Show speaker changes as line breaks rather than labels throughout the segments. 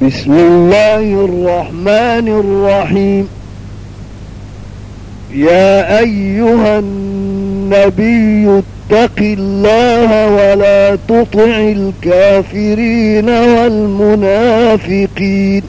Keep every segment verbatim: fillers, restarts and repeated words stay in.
بسم الله الرحمن الرحيم. يا أيها النبي اتق الله ولا تطع الكافرين والمنافقين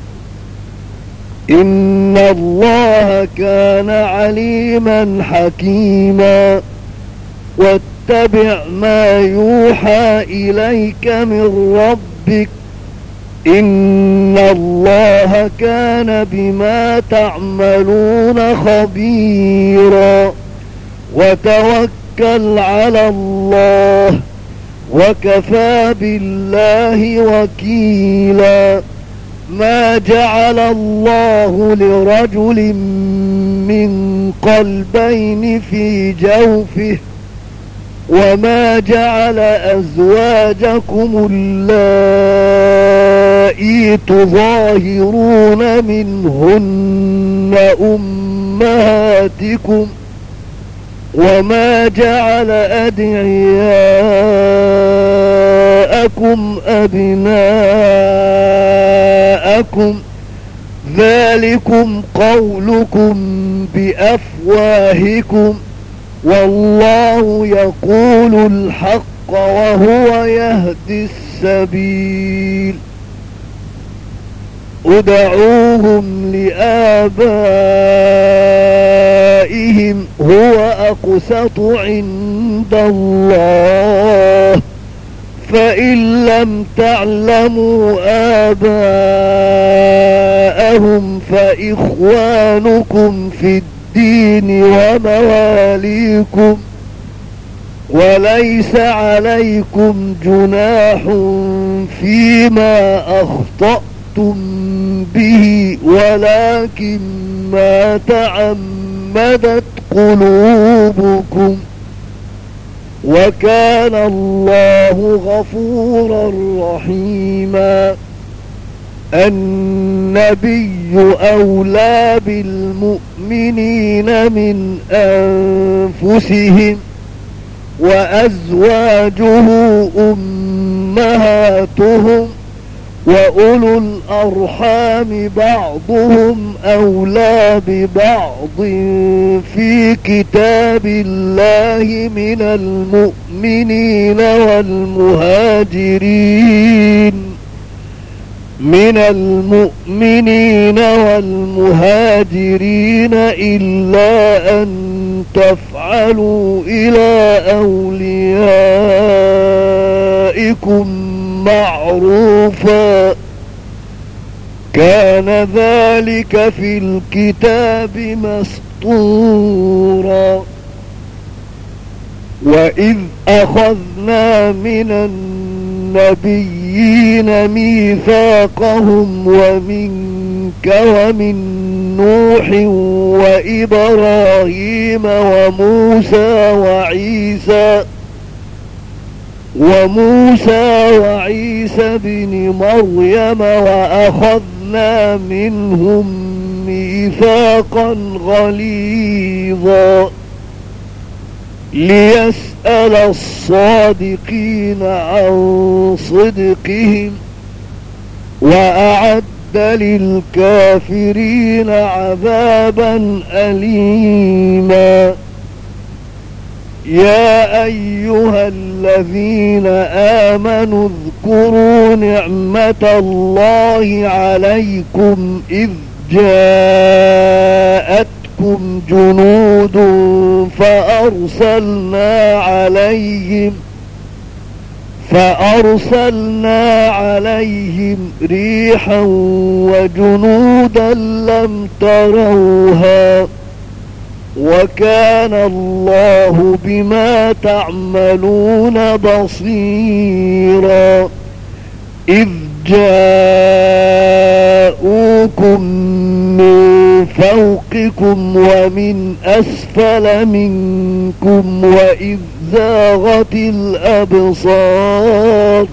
إن الله كان عليما حكيما. واتبع ما يوحى إليك من ربك إن الله كان بما تعملون خبيرا. وتوكل على الله وكفى بالله وكيلا. ما جعل الله لرجل من قلبين في جوفه وما جعل أزواجكم اللائي تظاهرون منهن أمهاتكم وما جعل أدعياءكم أبناءكم ذلكم قولكم بأفواهكم والله يقول الحق وهو يهدي السبيل. ادعوهم لآبائهم هو أقسط عند الله فإن لم تعلموا آباءهم فإخوانكم في الدين ومواليكم وليس عليكم جناح فيما أخطأتم به ولكن ما تعمدت قلوبكم وكان الله غفورا رحيما. النبي أولى بالمؤمنين من أنفسهم وأزواجه أمهاتهم وأولو الأرحام بعضهم أولى ببعض في كتاب الله من المؤمنين والمهاجرين من المؤمنين والمهاجرين إلا أن تفعلوا إلى أوليائكم معروفا كان ذلك في الكتاب مسطورا. وإذ أخذنا من النبيين ميثاقهم ومنك ومن نوح وإبراهيم وموسى وعيسى وموسى وعيسى بن مريم وأخذنا منهم ميثاقا غليظا ليسأل الصادقين عن صدقهم وأعد للكافرين عذابا أليما. يا أيها الذين آمنوا اذكروا نعمة الله عليكم إذ جاءتكم جنود فأرسلنا عليهم فأرسلنا عليهم ريحا وجنودا لم تروها وكان الله بما تعملون بصيرا. إذ جاءوكم من فوقكم ومن أسفل منكم وإذ زاغت الأبصار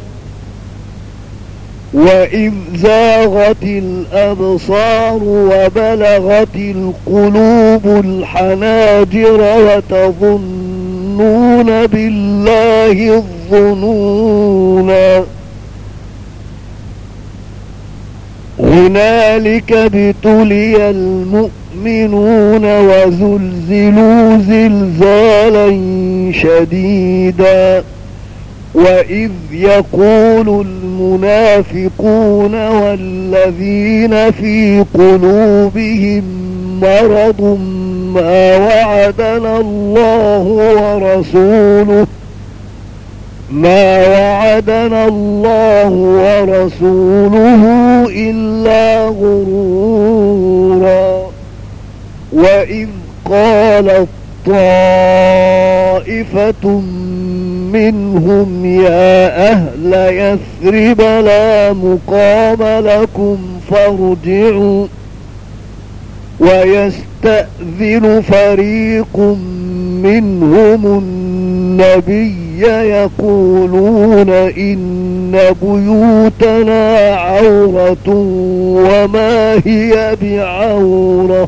وإذ زاغت الأبصار وبلغت القلوب الحناجر وتظنون بالله الظنونا هنالك ابتلي المؤمنون وزلزلوا زلزالا شديدا وإذ يقول المنافقون والذين في قلوبهم مرض ما وعدنا الله ورسوله ما وعدنا الله ورسوله إلا غرورا وإذ قالت طائفة منهم يا أهل يثرب لا مقام لكم فارجعوا ويستأذن فريق منهم النبي يقولون إن بيوتنا عورة وما هي بعورة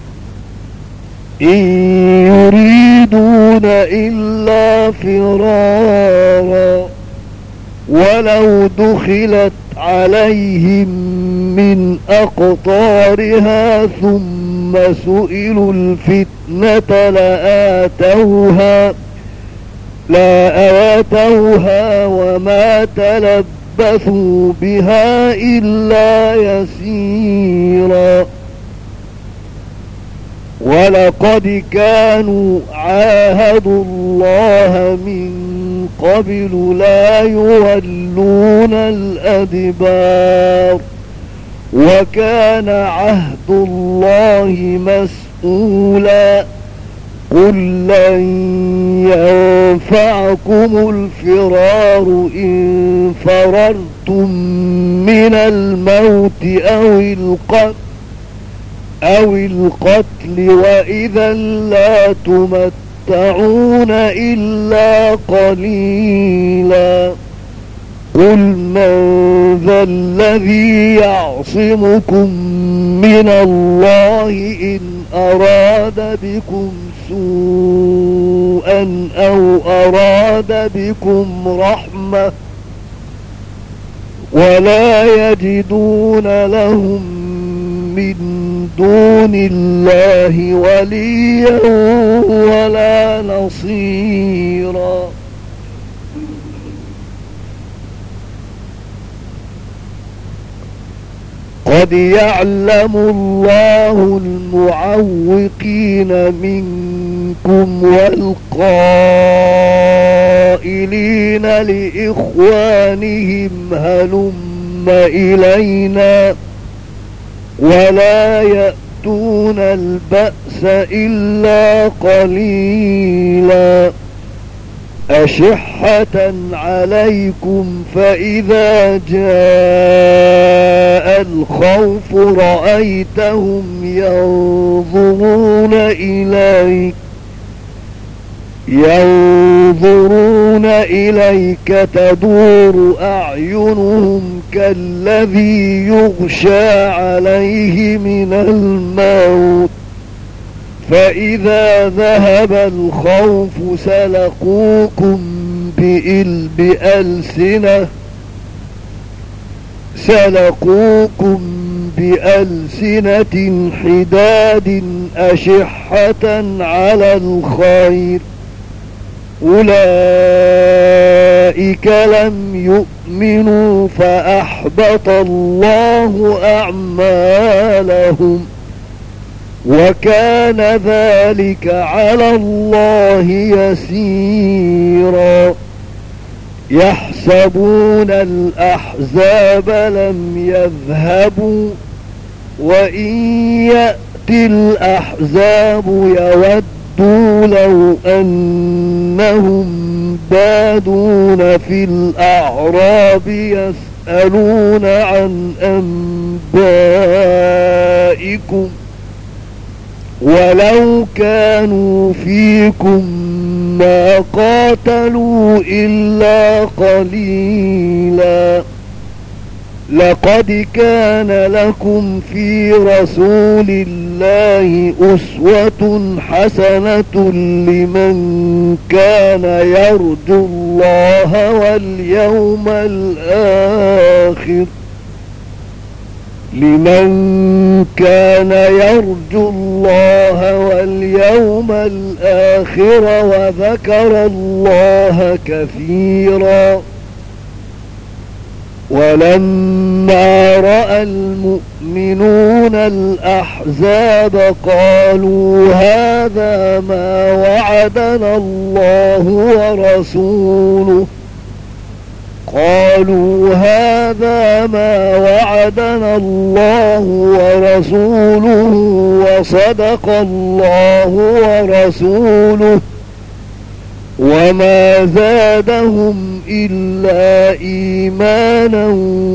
إن يريدون إلا فرارا ولو دخلت عليهم من أقطارها ثم سئلوا الفتنة لآتوها لا آتوها وما تلبثوا بها إلا يسيرا ولقد كانوا عاهدوا الله من قبل لا يولون الأدبار وكان عهد الله مسؤولا قل لن ينفعكم الفرار إن فررتم من الموت أو القتل أو القتل وإذا لا تمتعون إلا قليلا قل من ذا الذي يعصمكم من الله إن أراد بكم سوءا أو أراد بكم رحمة ولا يجدون لهم من دون الله وليا ولا نصيرا قد يعلم الله المعوقين منكم والقائلين لإخوانهم هلم إلينا ولا يأتون البأس إلا قليلا أشحة عليكم فإذا جاء الخوف رأيتهم ينظرون إليك ينظرون إليك تدور أعينهم كالذي يغشى عليه من الموت فإذا ذهب الخوف سلقوكم بألسنة سلقوكم بألسنة حداد أشحة على الخير أولئك لم يؤمنوا فأحبط الله أعمالهم وكان ذلك على الله يسيرا يحسبون الأحزاب لم يذهبوا وإن يأتي الأحزاب يودوا لو أنهم بادون في الأعراب يسألون عن أنبائكم ولو كانوا فيكم ما قاتلوا إلا قليلا لقد كان لكم في رسول الله أسوة حسنة لمن كان يرجو الله واليوم الآخر لمن كان يرجو الله واليوم الآخر وذكر الله كثيرا. ولما رأى المؤمنون الأحزاب قالوا هذا ما وعدنا الله ورسوله قالوا هذا ما وعدنا الله ورسوله وصدق الله ورسوله وما زادهم إلا إيمانا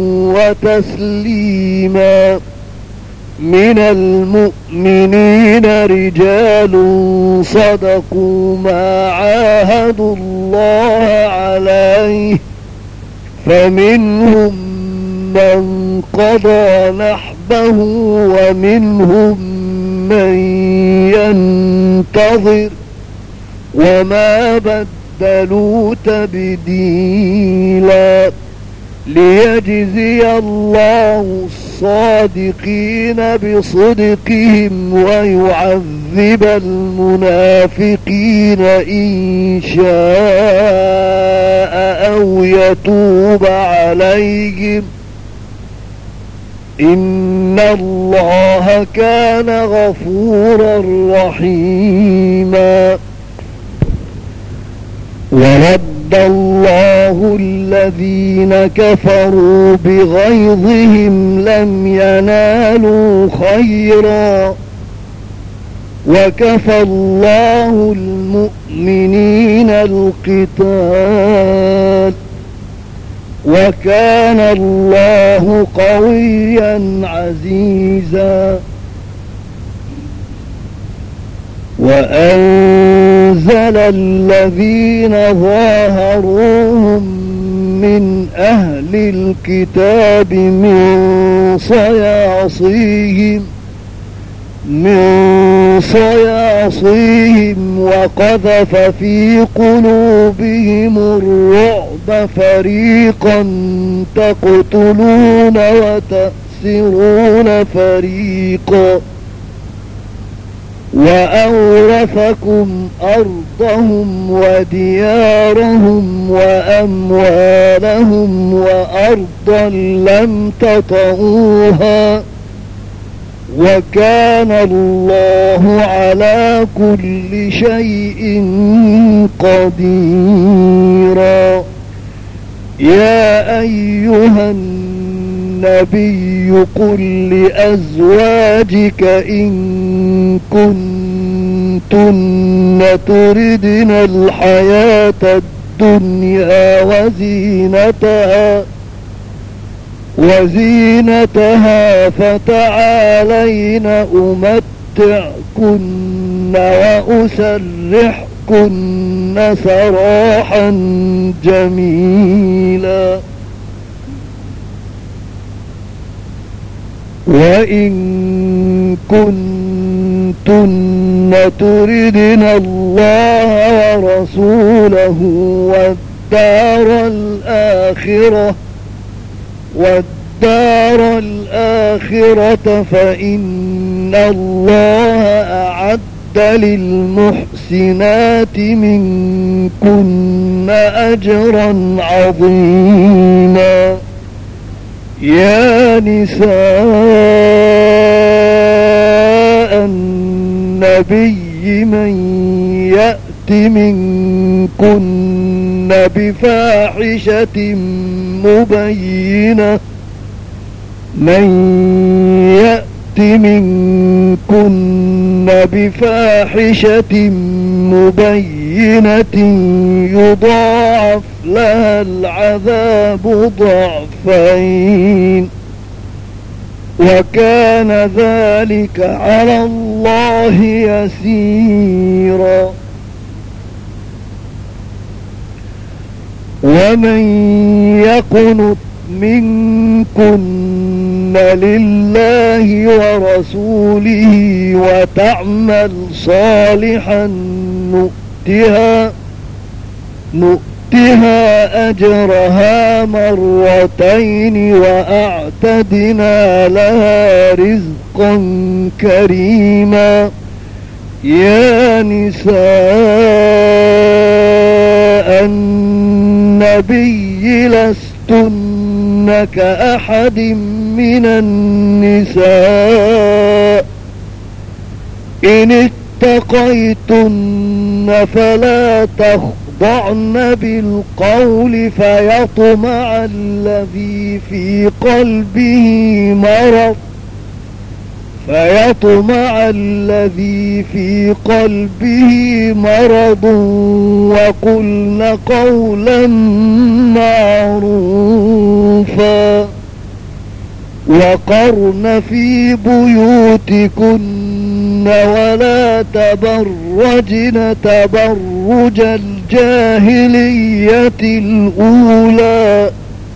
وتسليما. من المؤمنين رجال صدقوا ما عاهدوا الله عليه فمنهم من قضى نحبه ومنهم من ينتظر وما بدلوا تبديلا. ليجزي الله الصادقين بصدقهم ويعذب المنافقين إن شاء أو يتوب عليهم إن الله كان غفورا رحيما. ورد الله الذين كفروا بغيظهم لم ينالوا خيرا وكفى الله المؤمنين القتال وكان الله قويا عزيزا. وأنزل الذين ظاهروهم من أهل الكتاب من صياصيهم من صياصيهم وقذف في قلوبهم الرعب فريقا تقتلون وتأسرون فريقا وأورثكم أرضهم وديارهم وأموالهم وأرضا لم تطئوها وكان الله على كل شيء قديرا. يا أيها النبي قل لأزواجك إن كنتن تردن الحياة الدنيا وزينتها وزينتها فتعالين أمتعكن وأسرحكن سراحا جميلا. وإن كنتن تردن الله ورسوله والدار الآخرة والدار الآخرة فإن الله أعد للمحسنات منكن أجرا عظيما. يا نساء النبي من يأت منكن بفاحشة مبينة من يأت منكن بفاحشة مبينة يضاعف لها العذاب ضعفين وكان ذلك على الله يسيرا. ومن يقنت منكن لله ورسوله وتعمل صالحا نؤتها نؤتها أجرها مرتين وأعتدنا لها رزقا كريما. يا نساء النبي لستن كأحد من النساء إن اتقيتن فلا تخضعن بالقول فيطمع الذي في قلبه مرض فيطمع الذي في قلبه مرض وقلن قولا معروفا. وقرن في بيوتكن ولا تبرجن تبرج الجاهلية الأولى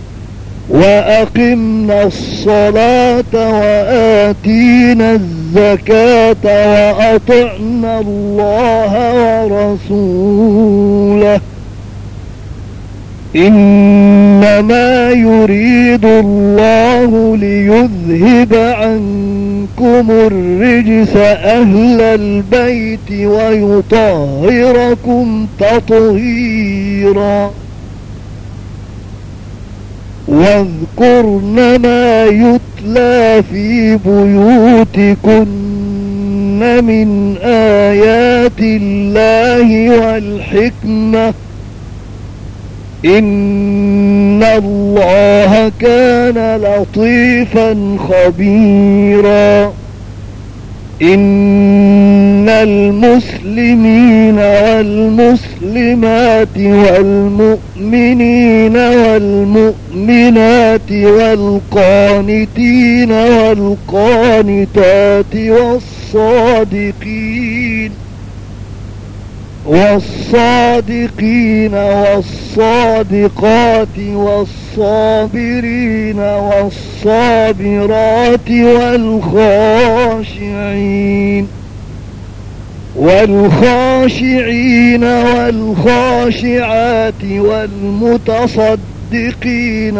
وأقمنا الصلاة وآتينا الزكاة وأطعنا الله ورسوله إنما يريد الله ليذهب عنكم الرجس أهل البيت ويطهركم تطهيرا. واذكرن ما يتلى في بيوتكن من آيات الله والحكمة إن الله كان لطيفا خبيرا. إن المسلمين والمسلمات والمؤمنين والمؤمنات والقانتين والقانتات والصادقين والصادقين والصادقات والصابرين والصابرات والخاشعين والخاشعين والخاشعات والمتصدقين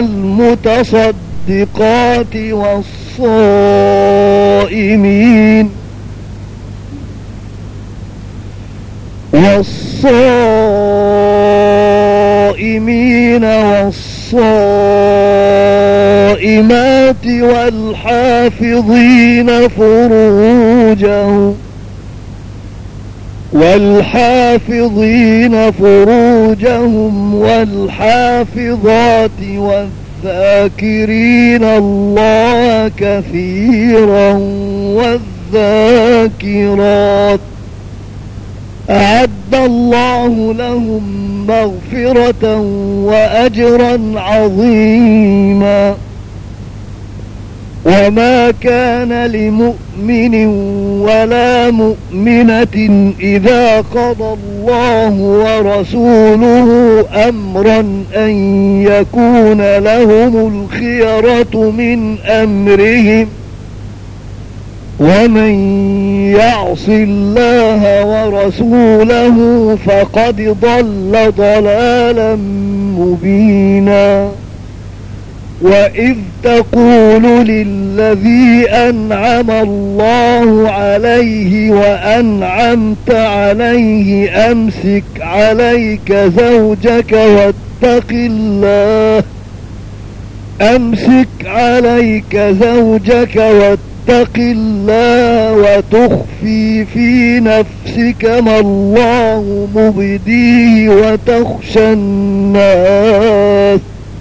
والمتصدقات والصائمين والصائمين والصائمات والحافظين فروجهم والحافظين فروجهم والحافظات والذاكرين الله كثيرا والذاكرات أعد الله لهم مغفرة وأجرا عظيما. وما كان لمؤمن ولا مؤمنة إذا قضى الله ورسوله أمرا أن يكون لهم الخيرة من أمرهم ومن يعص الله ورسوله فقد ضل ضلالا مبينا. وإذ تقول للذي أنعم الله عليه وأنعمت عليه أمسك عليك زوجك واتق الله أمسك عليك زوجك واتق اتق الله وتخفي في نفسك ما الله مبديه وتخشى الناس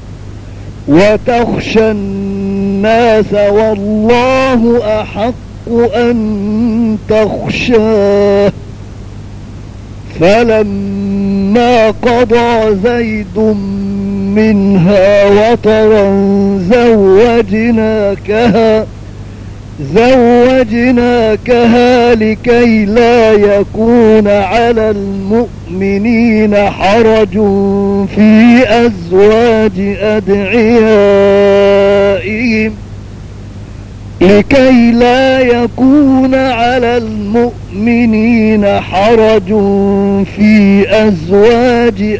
وتخشى الناس والله أحق أن تخشاه. فلما قضى زيد منها وطرا زوجناكها زوجناكها لكي لا يكون على المؤمنين حرج في أزواج أدعيائهم لكي لا يكون على المؤمنين حرج في أزواج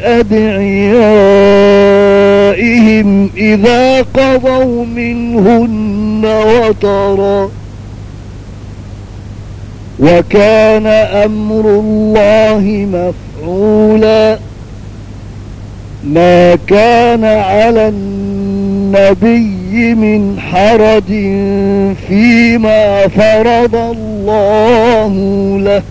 أدعيائهم إذا قضوا منهن وطرا وكان أمر الله مفعولا ما كان على النبي من حرج فيما فرض الله له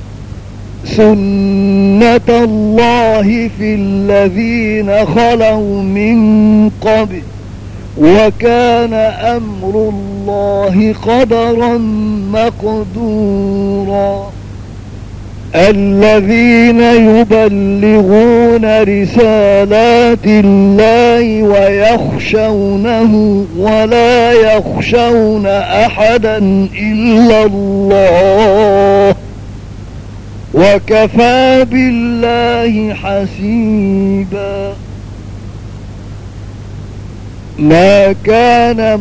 سنة الله في الذين خلوا من قبل وكان أمر الله قدرا مقدورا الذين يبلغون رسالات الله ويخشونه ولا يخشون أحدا إلا الله وكفى بالله حسيبا ما كان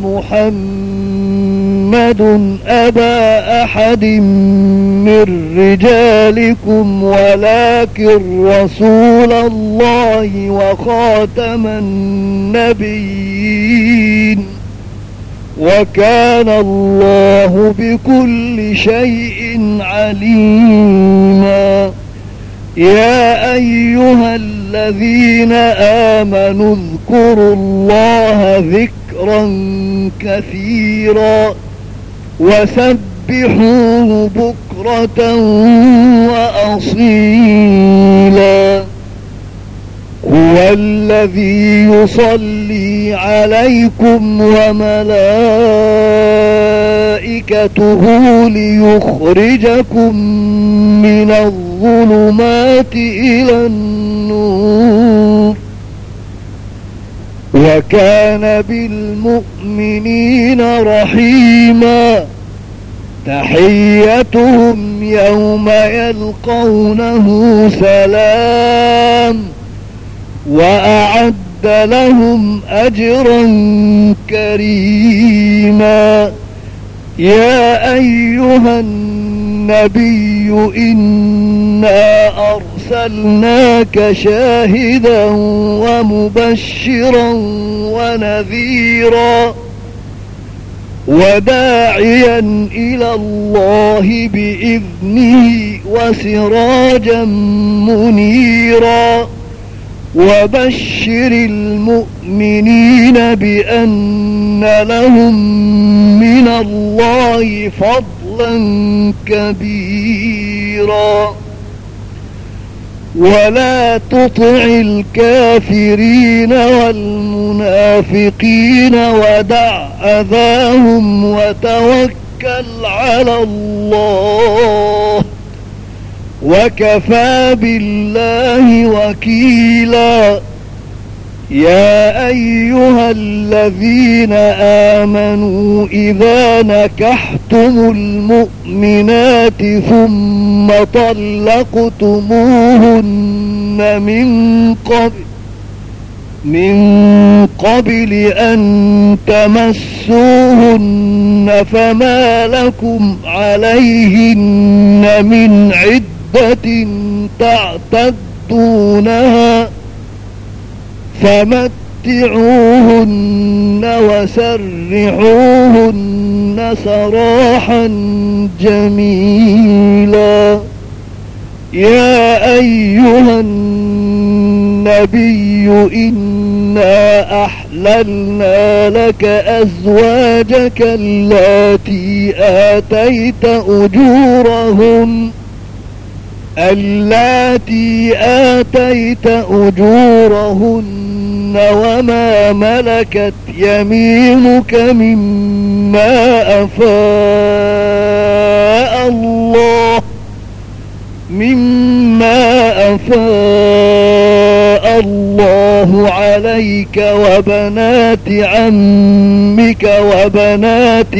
محمد أبا أحد من رجالكم ولكن رسول الله وخاتم النبيين وكان الله بكل شيء عليما يا أيها الذين آمنوا اذكروا الله ذكرا كثيرا وسبحوه بكرة وأصيلا هو الذي يصلي عليكم وملائكته ليخرجكم من الظلمات إلى النور وكان بالمؤمنين رحيما تحيتهم يوم يلقونه سلام وأعد لهم أجرا كريما يا أيها النبي إنا أرسلناك شاهدا ومبشرا ونذيرا وداعيا إلى الله بإذنه وسراجا منيرا وبشر المؤمنين بأن لهم من الله فضلا كبيرا ولا تطع الكافرين والمنافقين ودع أذاهم وتوكل على الله وكفى بالله وكيلا يا أيها الذين آمنوا إذا نكحتم المؤمنات ثم طلقتموهن من قبل من قبل أن تمسوهن فما لكم عليهن من عدة تعتدونها فمتعوهن وسرحوهن سراحا جميلا يا أيها النبي إنا أحللنا لك أزواجك اللاتي آتيت أجورهن اللاتي آتيت أجورهن وما ملكت يمينك مما أفاء الله مما أفاء الله عليك وبنات عمك وبنات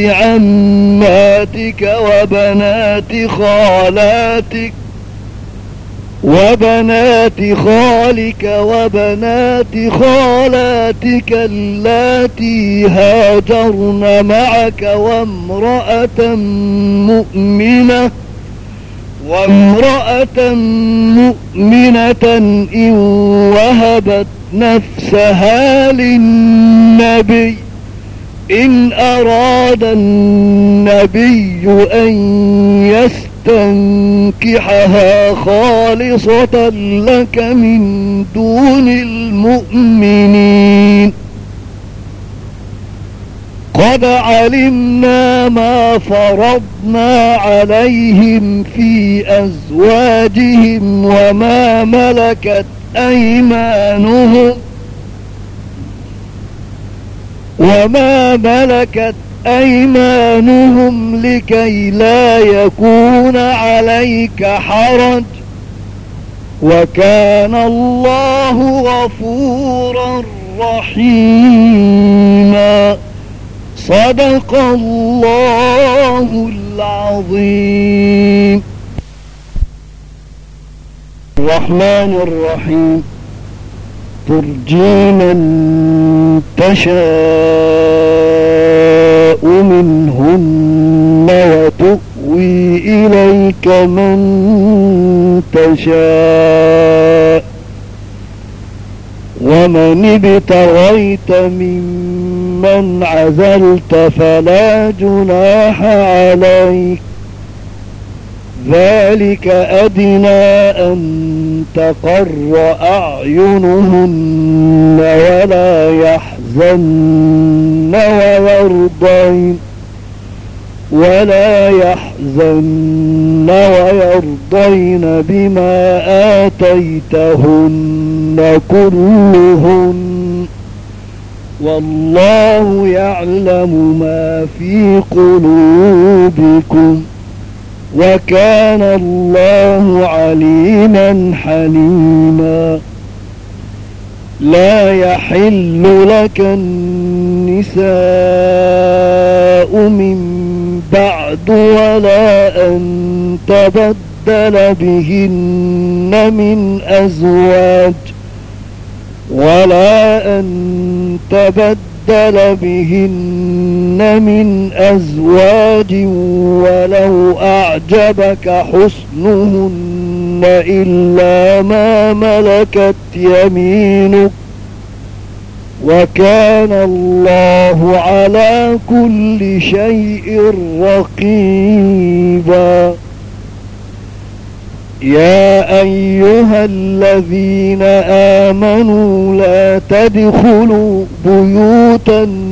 عماتك وبنات خالاتك وبنات خالك وبنات خالاتك اللاتي هاجرن معك وامرأة مؤمنة وامرأة مؤمنة إن وهبت نفسها للنبي إن أراد النبي أن يستنكحها خالصة لك من دون المؤمنين قد علمنا ما فرضنا عليهم في أزواجهم وما ملكت أيمانهم وما ملكت أيمانهم لكي لا يكون عليك حرج وكان الله غفورا رحيما صدق الله العظيم. الرحمن الرحيم ترجي من تشاء منهن وتؤوي إليك من تشاء ومن ابتغيت ممن عزلت فلا جناح عليك ذلك أدنى أن تقر أعينهن ولا يحزن ويرضين ولا يحزن ويرضين بما آتيتهن كلهن والله يعلم ما في قلوبكم وكان الله عليما حليما. لا يحل لك النساء من بعد ولا أن تبدل بهن من أزواج ولا أن تبدل بهن من أزواج ولو أعجبك حسنهن إلا ما ملكت يمينك وكان الله على كل شيء رقيبا. يا أيها الذين آمنوا لا تدخلوا بيوت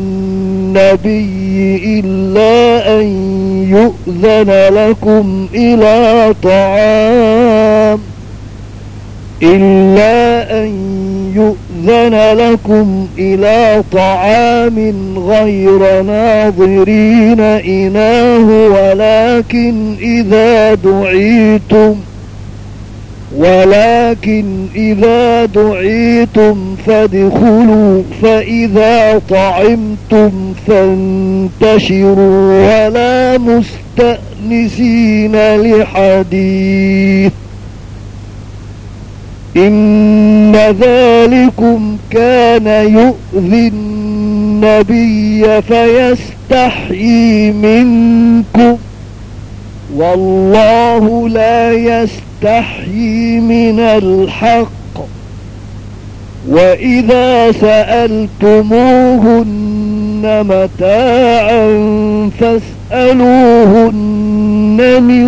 النبي إلا أن يؤذن لكم إلى طعام إلا أن يؤذن لكم إلى طعام غير ناظرين إناه ولكن إذا دعيتم ولكن إذا دعيتم فادخلوا فإذا طعمتم فانتشروا ولا مستأنسين لحديث إن ذلكم كان يؤذي النبي فيستحيي منكم والله لا يستحيي من الحق وإذا سألتموهن متاعا فاسألوهن من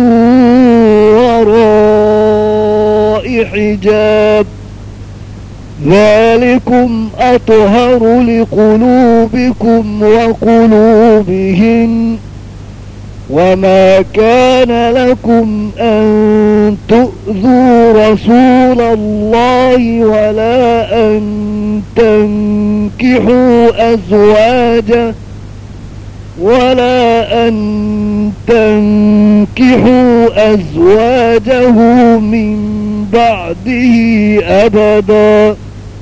وراء حجاب ذلكم أطهر لقلوبكم وقلوبهن وما كان لكم أن تؤذوا رسول الله ولا أن تنكحوا أزواجه ولا أن تنكحوا أزواجه من بعده أبدا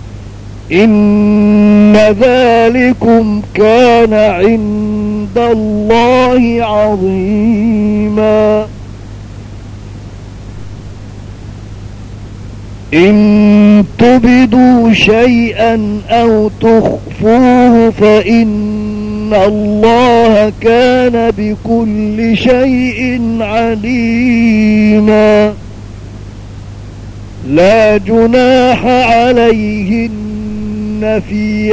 إن ذلكم كان عند الله عظيما. إن تبدوا شيئا أو تخفوه فإن الله كان بكل شيء عليما لا جناح عليهن في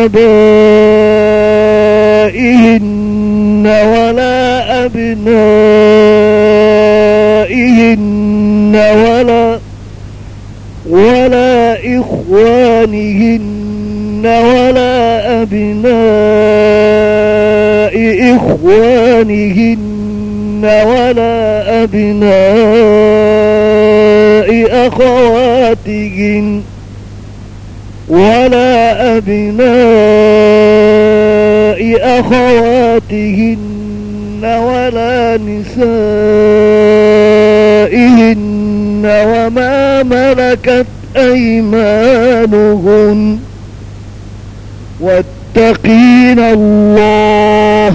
آبائهن ولا أبنائهن ولا ولا إخوانهن ولا أبناء إخوانهن ولا أبناء أخواتهن ولا أبناء أخواتهن ولا نسائهن وما ملكت أيمانهن واتقين الله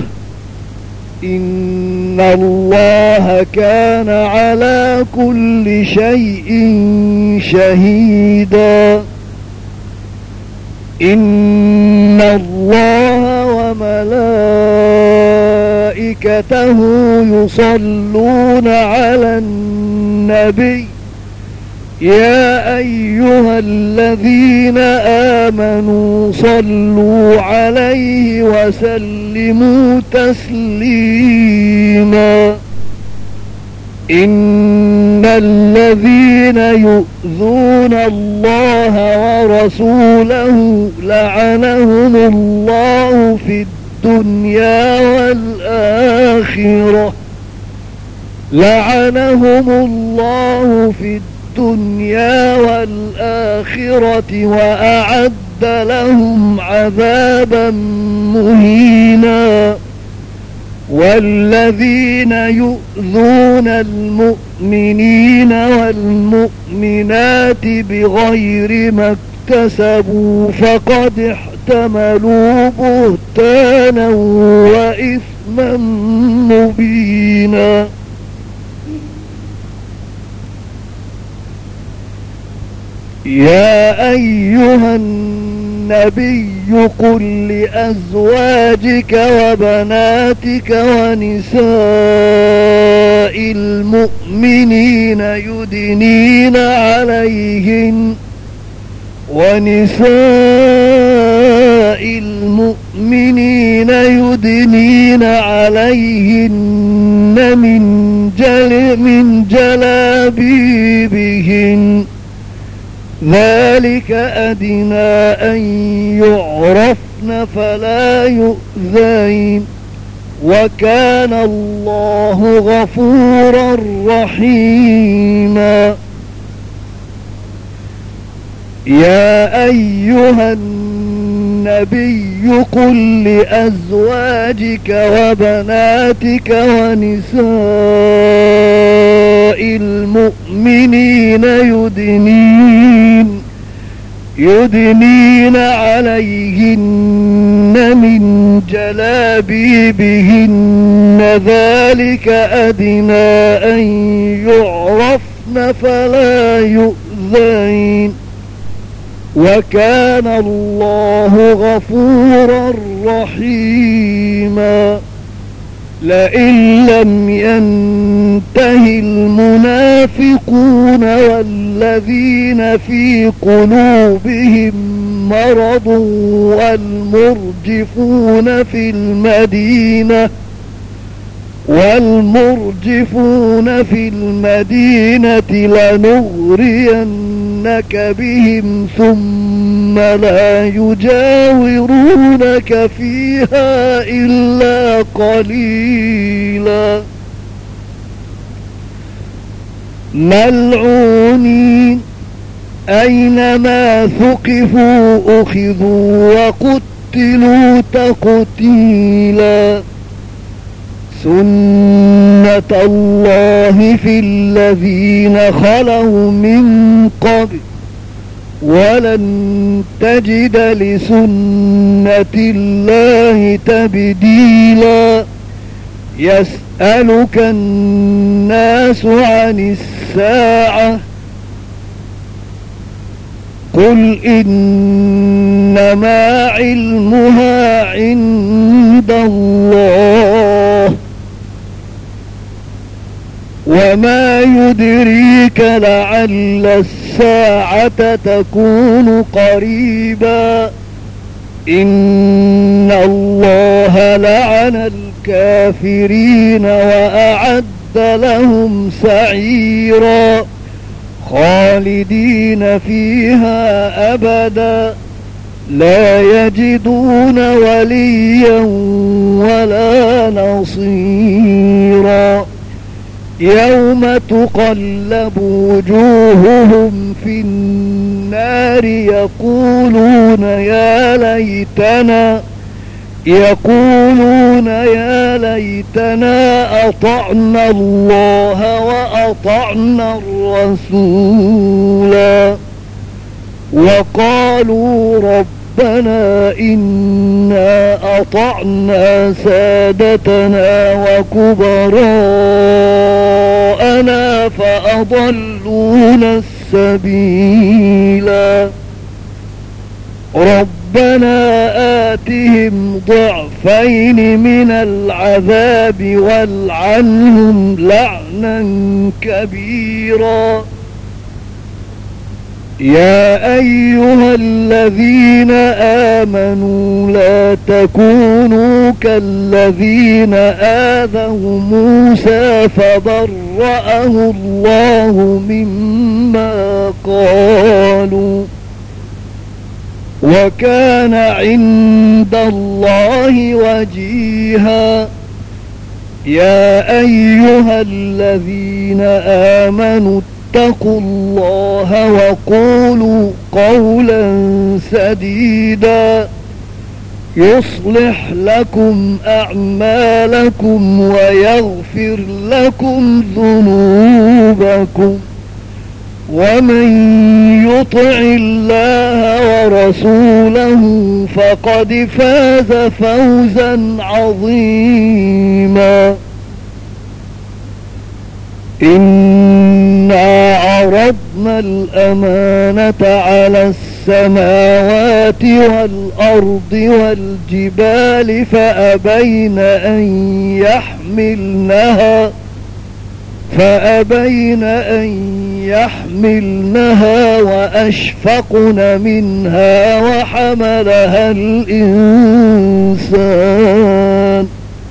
إن الله كان على كل شيء شهيدا إن الله وملائكته يصلون على النبي يا أيها الذين آمنوا صلوا عليه وسلموا تسليما إن الذين يؤذون الله ورسوله لعنهم الله في الدنيا والآخرة لعنهم الله في الدنيا والآخرة وأعد لهم عذابا مهينا والذين يؤذون المؤمنين والمؤمنات بغير ما اكتسبوا فقد احتملوا بهتانا وإثما مبينا يا أيها النبي قل لأزواجك وبناتك ونساء المؤمنين يدنين عليهن ونساء المؤمنين يدنين عليهن من جل من جلابيبهن ذلك أدنى أن يعرفن فلا يؤذين وكان الله غفورا رحيما يا أيها النبي قل لأزواجك وبناتك ونساء المؤمنين يدنين يدنين عليهن من جلابيبهن ذلك أدنى أن يعرفن فلا يؤذين وكان الله غفورا رحيما لئن لم ينته المنافقون والذين في قلوبهم مرض والمرجفون في المدينة والمرجفون في المدينة لنغرينك بهم ثم لا يجاورونك فيها إلا قليلا ملعونين أينما ثقفوا أخذوا وقتلوا تقتيلا سنة الله في الذين خلوا من قبل ولن تجد لسنة الله تبديلا يسألك الناس عن الساعة قل إنما علمها عند الله وما يدريك لعل الساعة تكون قريبا إن الله لعن الكافرين وأعد لهم سعيرا خالدين فيها أبدا لا يجدون وليا ولا نصيرا يوم تقلب وجوههم في النار يقولون يا ليتنا يقولون يا ليتنا أطعنا الله وأطعنا الرسولا وقالوا ربنا إنا أطعنا سادتنا وكبراءنا فأضلونا السبيلا ربنا آتهم ضعفين من العذاب والعنهم لعنا كبيرا يا أيها الذين آمنوا لا تكونوا كالذين آذوا موسى فبرأه الله مما قالوا وكان عند الله وجيها يا أيها الذين آمنوا اتقوا الله وقولوا قولا سديدا يصلح لكم أعمالكم ويغفر لكم ذنوبكم ومن يطع الله ورسوله فقد فاز فوزا عظيما إنا عرضنا الأمانة على السماوات والأرض والجبال فأبين أن يحملنها فأبين أن يحملنها وأشفقن منها وحملها الإنسان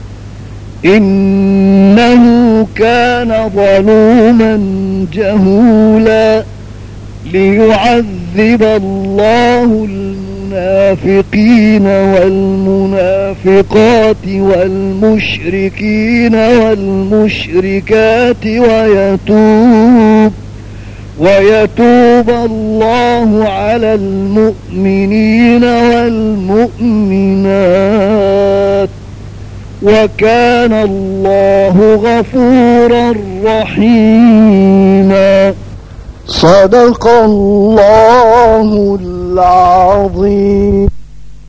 إنه كان ظلوما جهولا ليعذب الله المنافقين والمنافقات والمشركين والمشركات ويتوب ويتوب الله على المؤمنين والمؤمنات وكان الله غفورا رحيما صدق الله العظيم.